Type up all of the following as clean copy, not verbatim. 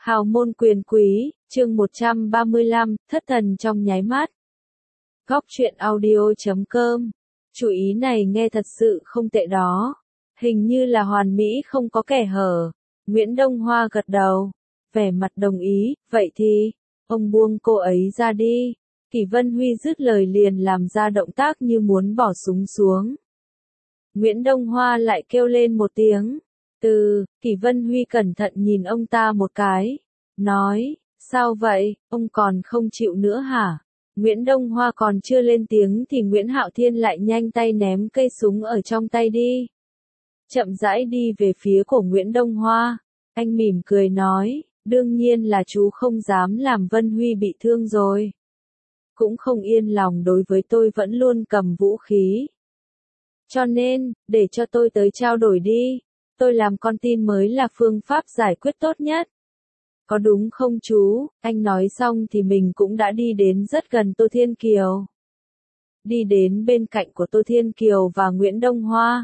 Hào môn quyền quý, chương 135, thất thần trong nháy mắt. Góc truyện audio.com. Chú ý này nghe thật sự không tệ đó. Hình như là hoàn mỹ không có kẻ hở. Nguyễn Đông Hoa gật đầu. Vẻ mặt đồng ý, vậy thì, ông buông cô ấy ra đi. Kỷ Vân Huy dứt lời liền làm ra động tác như muốn bỏ súng xuống. Nguyễn Đông Hoa lại kêu lên một tiếng. Kỷ Vân Huy cẩn thận nhìn ông ta một cái. Nói, sao vậy, ông còn không chịu nữa hả? Nguyễn Đông Hoa còn chưa lên tiếng thì Nguyễn Hạo Thiên lại nhanh tay ném cây súng ở trong tay đi. Chậm rãi đi về phía của Nguyễn Đông Hoa. Anh mỉm cười nói, đương nhiên là chú không dám làm Vân Huy bị thương rồi. Cũng không yên lòng đối với tôi vẫn luôn cầm vũ khí. Cho nên, để cho tôi tới trao đổi đi. Tôi làm con tin mới là phương pháp giải quyết tốt nhất. Có đúng không chú? Anh nói xong thì mình cũng đã đi đến rất gần Tô Thiên Kiều. Đi đến bên cạnh của Tô Thiên Kiều và Nguyễn Đông Hoa.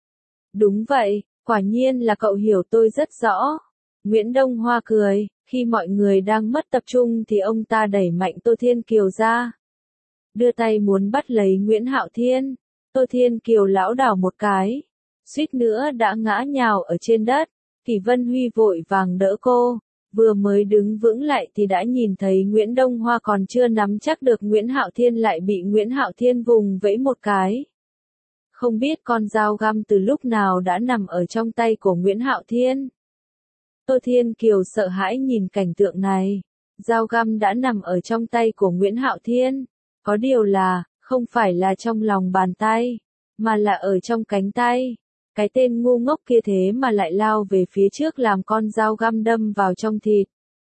Đúng vậy, quả nhiên là cậu hiểu tôi rất rõ. Nguyễn Đông Hoa cười, khi mọi người đang mất tập trung thì ông ta đẩy mạnh Tô Thiên Kiều ra. Đưa tay muốn bắt lấy Nguyễn Hạo Thiên. Tô Thiên Kiều lảo đảo một cái. Suýt nữa đã ngã nhào ở trên đất. Kỷ Vân Huy vội vàng đỡ cô. Vừa mới đứng vững lại thì đã nhìn thấy Nguyễn Đông Hoa còn chưa nắm chắc được Nguyễn Hạo Thiên lại bị Nguyễn Hạo Thiên vùng vẫy một cái. Không biết con dao găm từ lúc nào đã nằm ở trong tay của Nguyễn Hạo Thiên. Tô Thiên Kiều sợ hãi nhìn cảnh tượng này. Dao găm đã nằm ở trong tay của Nguyễn Hạo Thiên. Có điều là, không phải là trong lòng bàn tay, mà là ở trong cánh tay. Cái tên ngu ngốc kia thế mà lại lao về phía trước làm con dao găm đâm vào trong thịt.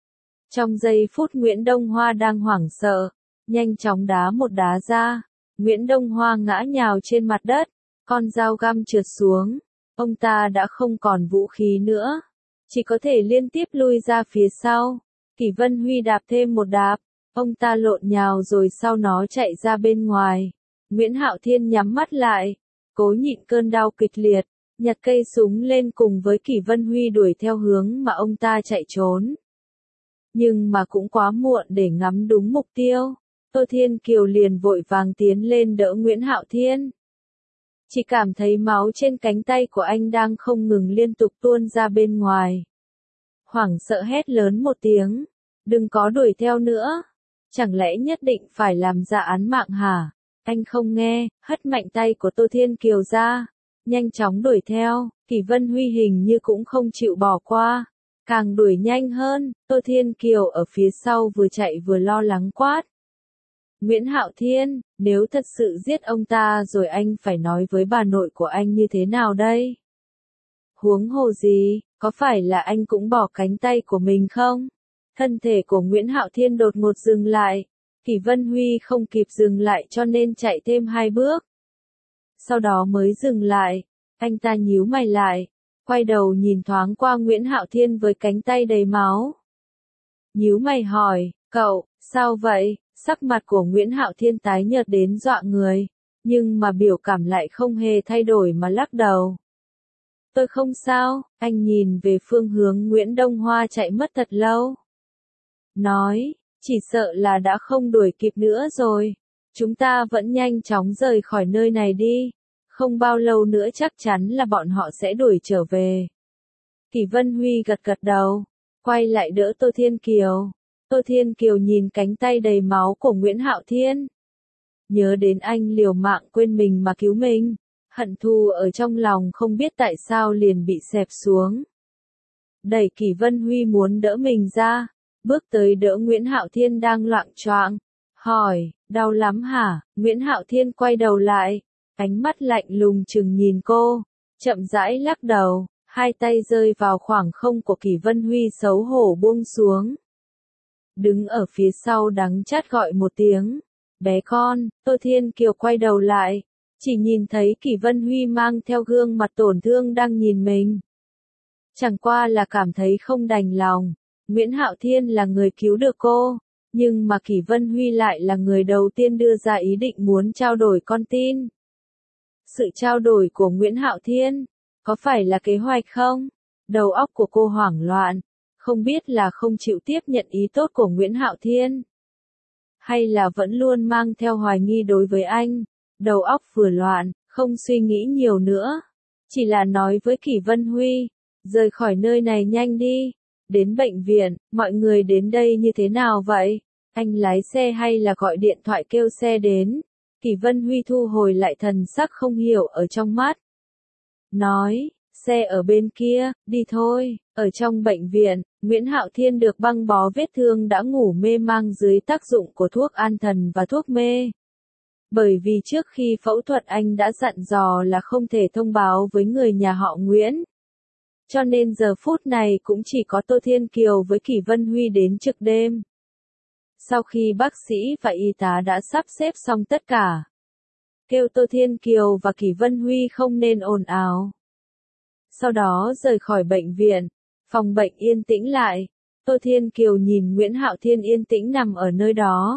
Trong giây phút Nguyễn Đông Hoa đang hoảng sợ, nhanh chóng đá một đá ra. Nguyễn Đông Hoa ngã nhào trên mặt đất, con dao găm trượt xuống. Ông ta đã không còn vũ khí nữa, chỉ có thể liên tiếp lui ra phía sau. Kỷ Vân Huy đạp thêm một đạp, ông ta lộn nhào rồi sau nó chạy ra bên ngoài. Nguyễn Hạo Thiên nhắm mắt lại, cố nhịn cơn đau kịch liệt. Nhặt cây súng lên cùng với Kỷ Vân Huy đuổi theo hướng mà ông ta chạy trốn. Nhưng mà cũng quá muộn để ngắm đúng mục tiêu. Tô Thiên Kiều liền vội vàng tiến lên đỡ Nguyễn Hạo Thiên. Chỉ cảm thấy máu trên cánh tay của anh đang không ngừng liên tục tuôn ra bên ngoài. Hoảng sợ hét lớn một tiếng. Đừng có đuổi theo nữa. Chẳng lẽ nhất định phải làm ra án mạng hả? Anh không nghe, hất mạnh tay của Tô Thiên Kiều ra. Nhanh chóng đuổi theo, Kỷ Vân Huy hình như cũng không chịu bỏ qua. Càng đuổi nhanh hơn, Tô Thiên Kiều ở phía sau vừa chạy vừa lo lắng quát. Nguyễn Hạo Thiên, nếu thật sự giết ông ta rồi anh phải nói với bà nội của anh như thế nào đây? Huống hồ gì, có phải là anh cũng bỏ cánh tay của mình không? Thân thể của Nguyễn Hạo Thiên đột ngột dừng lại. Kỷ Vân Huy không kịp dừng lại cho nên chạy thêm 2 bước. Sau đó mới dừng lại, anh ta nhíu mày lại, quay đầu nhìn thoáng qua Nguyễn Hạo Thiên với cánh tay đầy máu. Nhíu mày hỏi, cậu, sao vậy? Sắc mặt của Nguyễn Hạo Thiên tái nhợt đến dọa người, nhưng mà biểu cảm lại không hề thay đổi mà lắc đầu. Tôi không sao, anh nhìn về phương hướng Nguyễn Đông Hoa chạy mất thật lâu. Nói, chỉ sợ là đã không đuổi kịp nữa rồi. Chúng ta vẫn nhanh chóng rời khỏi nơi này đi. Không bao lâu nữa chắc chắn là bọn họ sẽ đuổi trở về. Kỷ Vân Huy gật gật đầu, quay lại đỡ Tô Thiên Kiều. Tô Thiên Kiều nhìn cánh tay đầy máu của Nguyễn Hạo Thiên. Nhớ đến anh liều mạng quên mình mà cứu mình. Hận thù ở trong lòng không biết tại sao liền bị xẹp xuống. Đẩy Kỷ Vân Huy muốn đỡ mình ra. Bước tới đỡ Nguyễn Hạo Thiên đang loạng choạng. Hỏi, đau lắm hả? Nguyễn Hạo Thiên quay đầu lại. Ánh mắt lạnh lùng chừng nhìn cô. Chậm rãi lắc đầu. Hai tay rơi vào khoảng không của Kỷ Vân Huy xấu hổ buông xuống. Đứng ở phía sau đắng chát gọi một tiếng. Bé con, Tô Thiên Kiều quay đầu lại. Chỉ nhìn thấy Kỷ Vân Huy mang theo gương mặt tổn thương đang nhìn mình. Chẳng qua là cảm thấy không đành lòng. Nguyễn Hạo Thiên là người cứu được cô, nhưng mà Kỷ Vân Huy lại là người đầu tiên đưa ra ý định muốn trao đổi con tin. Sự trao đổi của Nguyễn Hạo Thiên, có phải là kế hoạch không? Đầu óc của cô hoảng loạn, không biết là không chịu tiếp nhận ý tốt của Nguyễn Hạo Thiên, hay là vẫn luôn mang theo hoài nghi đối với anh, đầu óc vừa loạn, không suy nghĩ nhiều nữa. Chỉ là nói với Kỷ Vân Huy, rời khỏi nơi này nhanh đi, đến bệnh viện, mọi người đến đây như thế nào vậy? Anh lái xe hay là gọi điện thoại kêu xe đến? Kỷ Vân Huy thu hồi lại thần sắc không hiểu ở trong mắt. Nói, xe ở bên kia, đi thôi. Ở trong bệnh viện, Nguyễn Hạo Thiên được băng bó vết thương đã ngủ mê mang dưới tác dụng của thuốc an thần và thuốc mê. Bởi vì trước khi phẫu thuật anh đã dặn dò là không thể thông báo với người nhà họ Nguyễn. Cho nên giờ phút này cũng chỉ có Tô Thiên Kiều với Kỷ Vân Huy đến trực đêm. Sau khi bác sĩ và y tá đã sắp xếp xong tất cả, kêu Tô Thiên Kiều và Kỷ Vân Huy không nên ồn ào. Sau đó rời khỏi bệnh viện, phòng bệnh yên tĩnh lại, Tô Thiên Kiều nhìn Nguyễn Hạo Thiên yên tĩnh nằm ở nơi đó.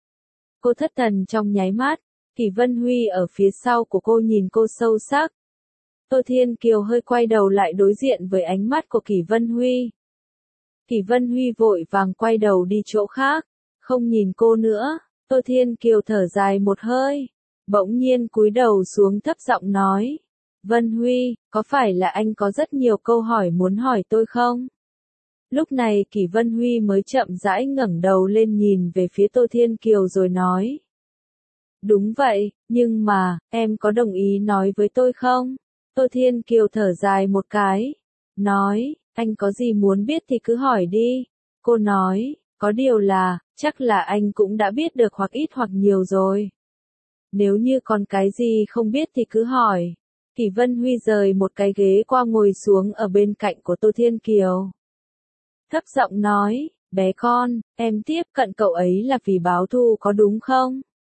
Cô thất thần trong nháy mắt, Kỷ Vân Huy ở phía sau của cô nhìn cô sâu sắc. Tô Thiên Kiều hơi quay đầu lại đối diện với ánh mắt của Kỷ Vân Huy. Kỷ Vân Huy vội vàng quay đầu đi chỗ khác, không nhìn cô nữa. Tô Thiên Kiều thở dài một hơi, bỗng nhiên cúi đầu xuống thấp giọng nói. Vân Huy, có phải là anh có rất nhiều câu hỏi muốn hỏi tôi không? Lúc này Kỷ Vân Huy mới chậm rãi ngẩng đầu lên nhìn về phía Tô Thiên Kiều rồi nói. Đúng vậy, nhưng mà, em có đồng ý nói với tôi không? Tô Thiên Kiều thở dài một cái, nói, anh có gì muốn biết thì cứ hỏi đi. Cô nói, có điều là, chắc là anh cũng đã biết được hoặc ít hoặc nhiều rồi. Nếu như còn cái gì không biết thì cứ hỏi. Kỷ Vân Huy rời một cái ghế qua ngồi xuống ở bên cạnh của Tô Thiên Kiều. Thấp giọng nói, bé con, em tiếp cận cậu ấy là vì báo thù có đúng không?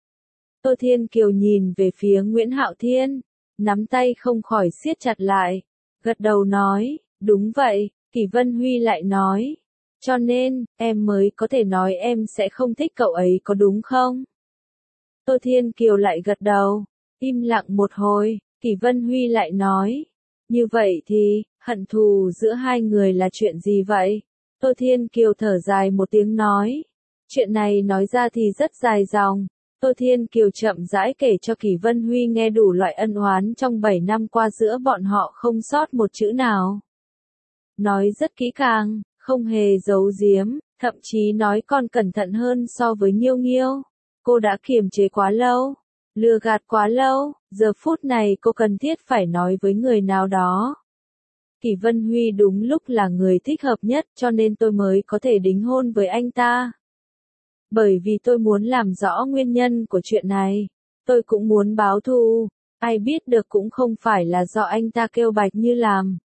Tô Thiên Kiều nhìn về phía Nguyễn Hạo Thiên, nắm tay không khỏi siết chặt lại, gật đầu nói, đúng vậy. Kỷ Vân Huy lại nói, cho nên, em mới có thể nói em sẽ không thích cậu ấy có đúng không? Tô Thiên Kiều lại gật đầu, im lặng một hồi, Kỷ Vân Huy lại nói, như vậy thì, hận thù giữa hai người là chuyện gì vậy? Tô Thiên Kiều thở dài một tiếng nói, chuyện này nói ra thì rất dài dòng. Tô Thiên Kiều chậm rãi kể cho Kỷ Vân Huy nghe đủ loại ân oán trong 7 năm qua giữa bọn họ không sót một chữ nào. Nói rất kỹ càng, không hề giấu giếm, thậm chí nói còn cẩn thận hơn so với Nghiêu Nghiêu. Cô đã kiềm chế quá lâu, lừa gạt quá lâu, giờ phút này cô cần thiết phải nói với người nào đó. Kỷ Vân Huy đúng lúc là người thích hợp nhất cho nên tôi mới có thể đính hôn với anh ta. Bởi vì tôi muốn làm rõ nguyên nhân của chuyện này. Tôi cũng muốn báo thù. Ai biết được cũng không phải là do anh ta kêu Bạch Như làm.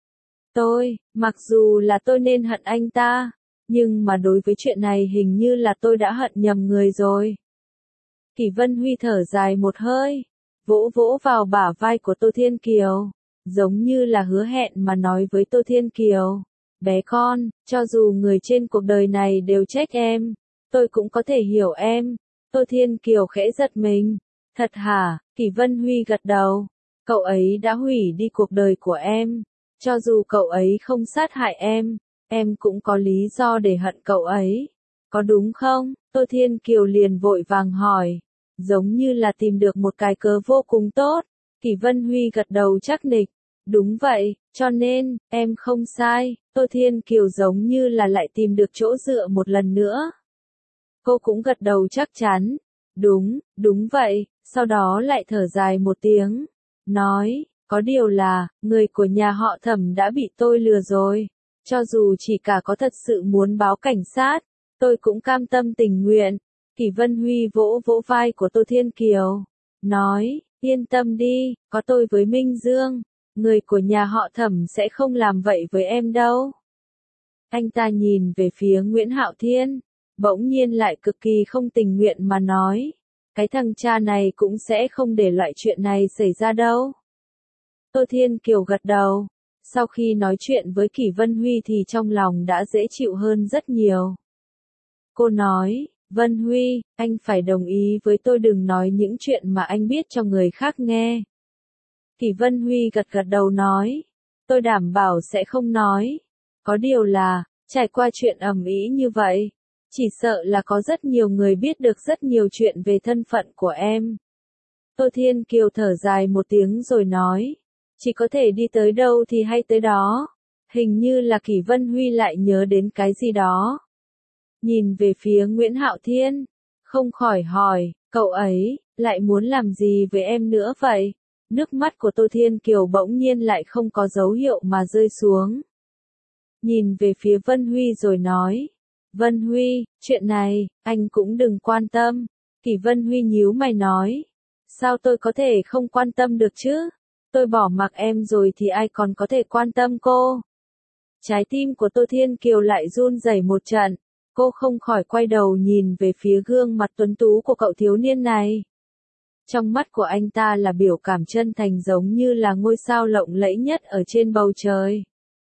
Mặc dù là tôi nên hận anh ta, nhưng mà đối với chuyện này hình như là tôi đã hận nhầm người rồi. Kỷ Vân Huy thở dài một hơi, vỗ vỗ vào bả vai của Tô Thiên Kiều, giống như là hứa hẹn mà nói với Tô Thiên Kiều. Bé con, cho dù người trên cuộc đời này đều trách em, tôi cũng có thể hiểu em. Tô Thiên Kiều khẽ giật mình. Thật hả? Kỷ Vân Huy gật đầu. Cậu ấy đã hủy đi cuộc đời của em. Cho dù cậu ấy không sát hại em cũng có lý do để hận cậu ấy. Có đúng không? Tô Thiên Kiều liền vội vàng hỏi. Giống như là tìm được một cái cớ vô cùng tốt. Kỷ Vân Huy gật đầu chắc nịch. Đúng vậy, cho nên, em không sai. Tô Thiên Kiều giống như là lại tìm được chỗ dựa một lần nữa. Cô cũng gật đầu chắc chắn. Đúng vậy, sau đó lại thở dài một tiếng. Nói, có điều là, người của nhà họ Thẩm đã bị tôi lừa rồi. Cho dù chỉ cả có thật sự muốn báo cảnh sát, tôi cũng cam tâm tình nguyện. Kỷ Vân Huy vỗ vỗ vai của Tô Thiên Kiều. Nói, yên tâm đi, có tôi với Minh Dương. Người của nhà họ Thẩm sẽ không làm vậy với em đâu. Anh ta nhìn về phía Nguyễn Hạo Thiên, bỗng nhiên lại cực kỳ không tình nguyện mà nói. Cái thằng cha này cũng sẽ không để loại chuyện này xảy ra đâu. Tô Thiên Kiều gật đầu. Sau khi nói chuyện với Kỷ Vân Huy thì trong lòng đã dễ chịu hơn rất nhiều. Cô nói, Vân Huy, anh phải đồng ý với tôi đừng nói những chuyện mà anh biết cho người khác nghe. Kỷ Vân Huy gật gật đầu nói, tôi đảm bảo sẽ không nói. Có điều là, Trải qua chuyện ầm ĩ như vậy, chỉ sợ là có rất nhiều người biết được rất nhiều chuyện về thân phận của em. Tô Thiên Kiều thở dài một tiếng rồi nói, chỉ có thể đi tới đâu thì hay tới đó. Hình như là Kỷ Vân Huy lại nhớ đến cái gì đó. Nhìn về phía Nguyễn Hạo Thiên, không khỏi hỏi, cậu ấy, lại muốn làm gì với em nữa vậy? Nước mắt của Tô Thiên Kiều bỗng nhiên lại không có dấu hiệu mà rơi xuống. Nhìn về phía Vân Huy rồi nói, Vân Huy, chuyện này, anh cũng đừng quan tâm. Kỷ Vân Huy nhíu mày nói, sao tôi có thể không quan tâm được chứ? Tôi bỏ mặc em rồi thì ai còn có thể quan tâm cô? Trái tim của Tô Thiên Kiều lại run rẩy một trận, cô không khỏi quay đầu nhìn về phía gương mặt tuấn tú của cậu thiếu niên này. Trong mắt của anh ta là biểu cảm chân thành giống như là ngôi sao lộng lẫy nhất ở trên bầu trời.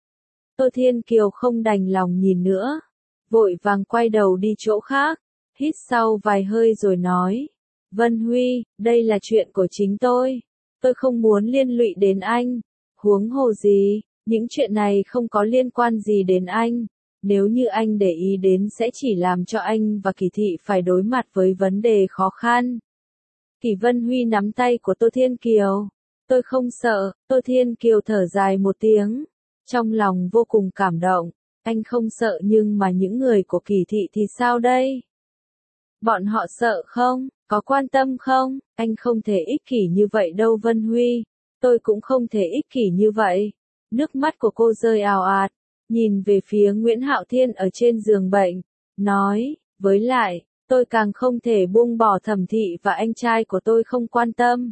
Tô Thiên Kiều không đành lòng nhìn nữa, vội vàng quay đầu đi chỗ khác, hít sâu vài hơi rồi nói, Vân Huy, đây là chuyện của chính tôi không muốn liên lụy đến anh, huống hồ gì, những chuyện này không có liên quan gì đến anh, nếu như anh để ý đến sẽ chỉ làm cho anh và Kỷ Thị phải đối mặt với vấn đề khó khăn. Kỷ Vân Huy nắm tay của Tô Thiên Kiều, tôi không sợ, Tô Thiên Kiều thở dài một tiếng, trong lòng vô cùng cảm động, anh không sợ nhưng mà những người của Kỷ Thị thì sao đây? Bọn họ sợ không? Có quan tâm không? Anh không thể ích kỷ như vậy đâu Vân Huy, tôi cũng không thể ích kỷ như vậy. Nước mắt của cô rơi ào ạt, nhìn về phía Nguyễn Hạo Thiên ở trên giường bệnh, nói, với lại, tôi càng không thể buông bỏ Thẩm Thị và anh trai của tôi không quan tâm.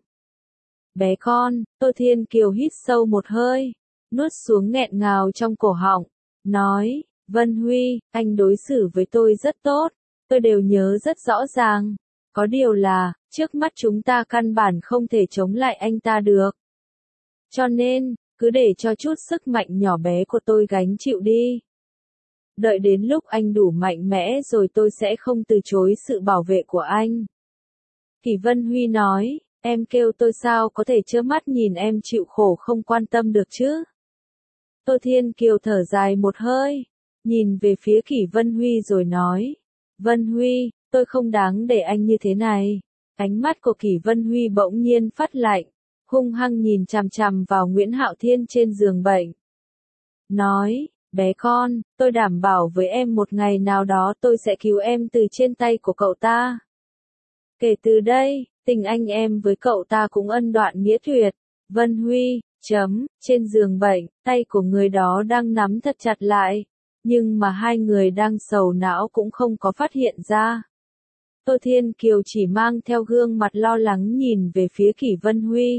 Bé con, Tô Thiên Kiều hít sâu một hơi, nuốt xuống nghẹn ngào trong cổ họng, nói, Vân Huy, anh đối xử với tôi rất tốt, tôi đều nhớ rất rõ ràng. Có điều là, trước mắt chúng ta căn bản không thể chống lại anh ta được. Cho nên, cứ để cho chút sức mạnh nhỏ bé của tôi gánh chịu đi. Đợi đến lúc anh đủ mạnh mẽ rồi tôi sẽ không từ chối sự bảo vệ của anh. Kỷ Vân Huy nói, em kêu tôi sao có thể trơ mắt nhìn em chịu khổ không quan tâm được chứ? Tô Thiên Kiều thở dài một hơi, nhìn về phía Kỷ Vân Huy rồi nói, Vân Huy, tôi không đáng để anh như thế này. Ánh mắt của Kỷ Vân Huy bỗng nhiên phát lạnh, hung hăng nhìn chằm chằm vào Nguyễn Hạo Thiên trên giường bệnh. Nói, bé con, tôi đảm bảo với em một ngày nào đó tôi sẽ cứu em từ trên tay của cậu ta. Kể từ đây, tình anh em với cậu ta cũng ân đoạn nghĩa tuyệt. Vân Huy, trên giường bệnh, tay của người đó đang nắm thật chặt lại, nhưng mà hai người đang sầu não cũng không có phát hiện ra. Tô Thiên Kiều chỉ mang theo gương mặt lo lắng nhìn về phía Kỷ Vân Huy.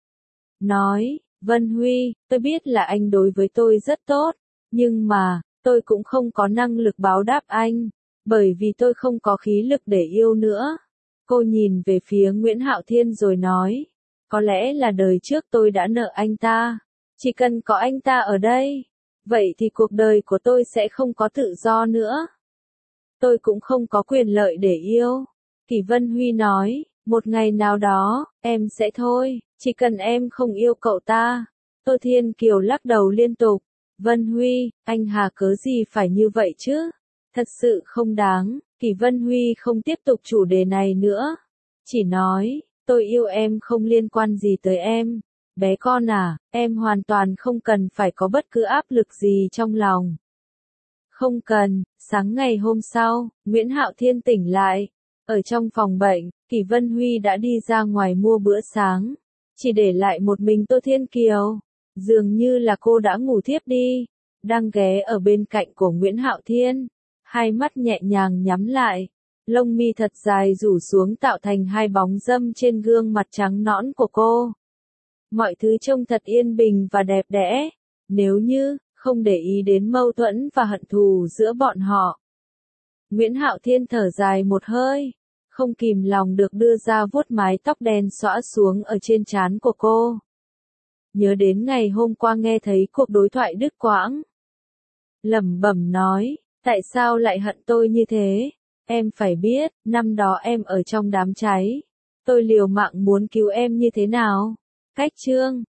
Nói, Vân Huy, tôi biết là anh đối với tôi rất tốt, nhưng mà, tôi cũng không có năng lực báo đáp anh, bởi vì tôi không có khí lực để yêu nữa. Cô nhìn về phía Nguyễn Hạo Thiên rồi nói, có lẽ là đời trước tôi đã nợ anh ta, chỉ cần có anh ta ở đây, vậy thì cuộc đời của tôi sẽ không có tự do nữa. Tôi cũng không có quyền lợi để yêu. Kỷ Vân Huy nói, một ngày nào đó, em sẽ thôi, chỉ cần em không yêu cậu ta. Tô Thiên Kiều lắc đầu liên tục, Vân Huy, anh hà cớ gì phải như vậy chứ? Thật sự không đáng. Kỷ Vân Huy không tiếp tục chủ đề này nữa, chỉ nói, tôi yêu em không liên quan gì tới em. Bé con à, em hoàn toàn không cần phải có bất cứ áp lực gì trong lòng. Không cần. Sáng ngày hôm sau, Nguyễn Hạo Thiên tỉnh lại. Ở trong phòng bệnh, Kỷ Vân Huy đã đi ra ngoài mua bữa sáng, chỉ để lại một mình Tô Thiên Kiều. Dường như là cô đã ngủ thiếp đi, đang ghé ở bên cạnh của Nguyễn Hạo Thiên, hai mắt nhẹ nhàng nhắm lại, lông mi thật dài rủ xuống tạo thành hai bóng râm trên gương mặt trắng nõn của cô. Mọi thứ trông thật yên bình và đẹp đẽ, nếu như không để ý đến mâu thuẫn và hận thù giữa bọn họ. Nguyễn Hạo Thiên thở dài một hơi, không kìm lòng được đưa ra vuốt mái tóc đen xõa xuống ở trên trán của cô. Nhớ đến ngày hôm qua nghe thấy cuộc đối thoại đứt quãng. Lẩm bẩm nói, tại sao lại hận tôi như thế? Em phải biết, năm đó em ở trong đám cháy. Tôi liều mạng muốn cứu em như thế nào? Cách chương